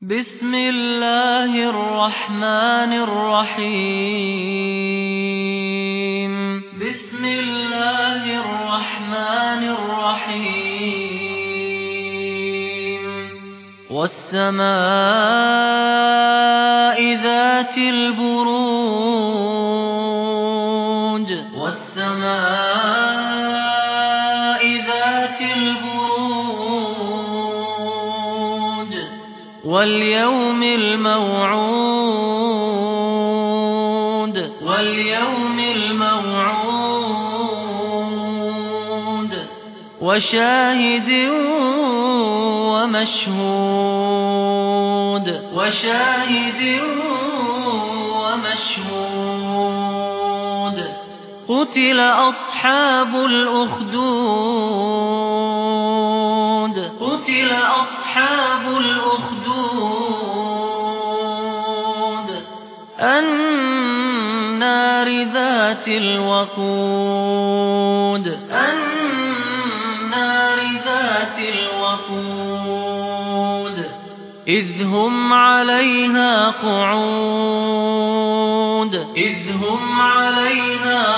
بسم الله الرحمن الرحيم بسم الله الرحمن الرحيم والسماء ذات البروج والسماء ذات البروج واليوم الموعود واليوم الموعود وشاهد ومشهود وشاهد ومشهود قتل أصحاب الأخدود قتل أصحاب الأخدود النار ذات الوقود النار ذات الوقود إذ هم عليها قعود إذ هم عليها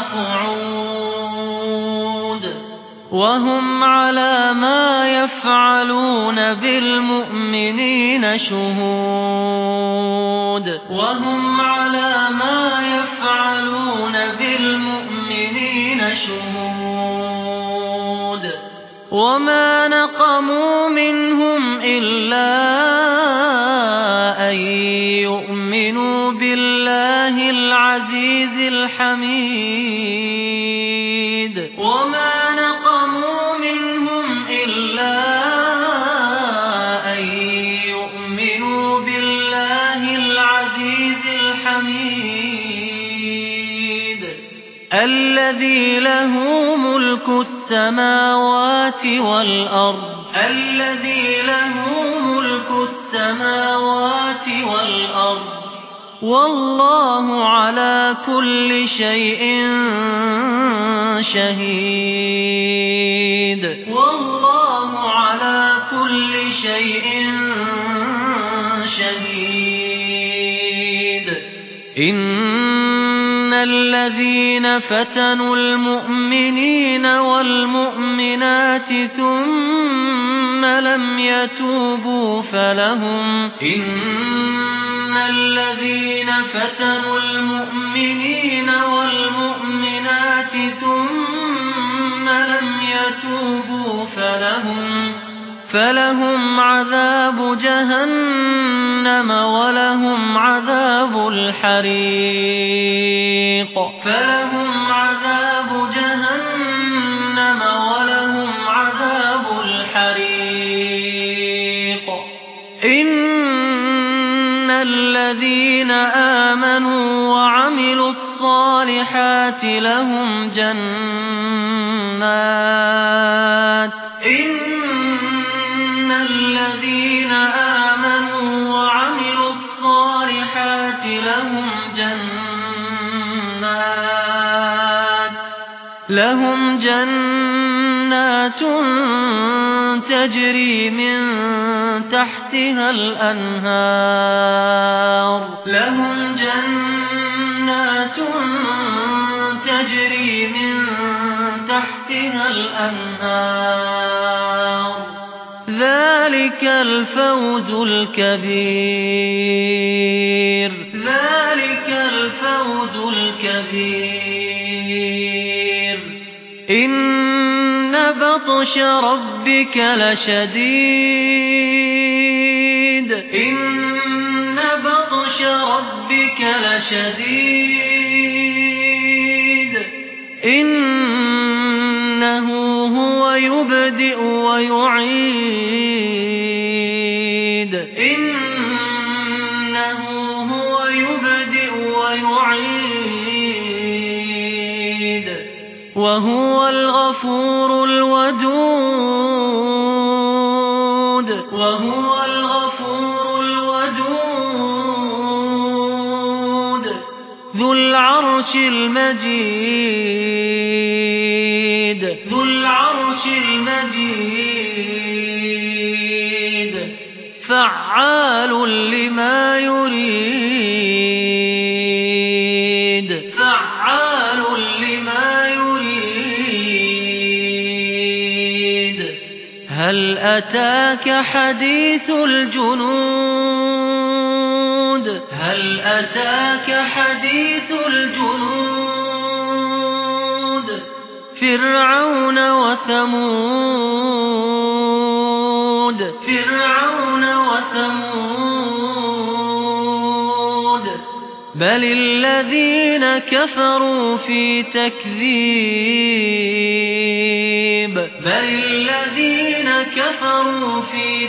قعود وهم على ما يفعلون بالمؤمنين شهود وهم على ما يفعلون بالمؤمنين شهود وما نقموا منهم إلا أن يؤمنوا بالله العزيز الحميد وما نقموا منهم إلا أن يؤمنوا بالله العزيز الحميد الذي له ملك السماوات والأرض الذي له ملك السماوات والأرض والله على كل شيء شهيد والله على كل شيء شهيد إن الذين فتنوا المؤمنين والمؤمنات ثم لم يتوبوا فلهم إن الذين فتنوا المؤمنين والمؤمنات ثم لم يتوبوا فلهم عذاب جهنم ولهم عذاب الحريق فلهم عذاب جهنم ولهم عذاب الحريق إن الذين آمنوا وعملوا الصالحات لهم جنات إن الذين آمنوا وعملوا الصالحات لهم جنات تجري من تحتها الأنهار لهم جنات تجري من تحتها الأنهار ذلك الفوز الكبير ذلك الفوز الكبير إن بطش ربك لشديد إن بطش ربك لشديد إنه هو يبدئ ويعيد إنه هو يبدئ ويعيد وهو الغفور الودود وهو الغفور الودود ذو العرش المجيد ذو العرش المجيد فعال لما يريد فعال لما يريد هل أتاك حديث الجنود هل أتاك حديث الجنود فرعون وثمود فرعون وثمود بل الذين كفروا في تكذيب بل الذين كفروا في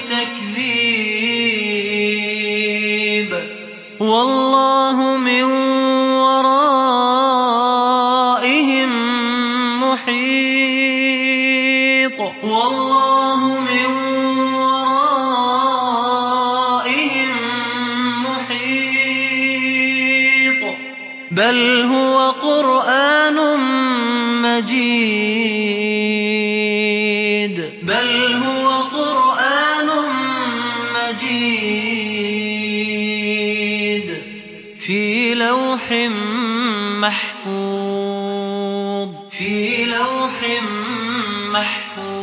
تكذيب والله من ورائهم محيط والله من ورائهم محيط بل هو قرآن مجيد بل هو قرآن مجيد في لوح محفوظ في لوح محفوظ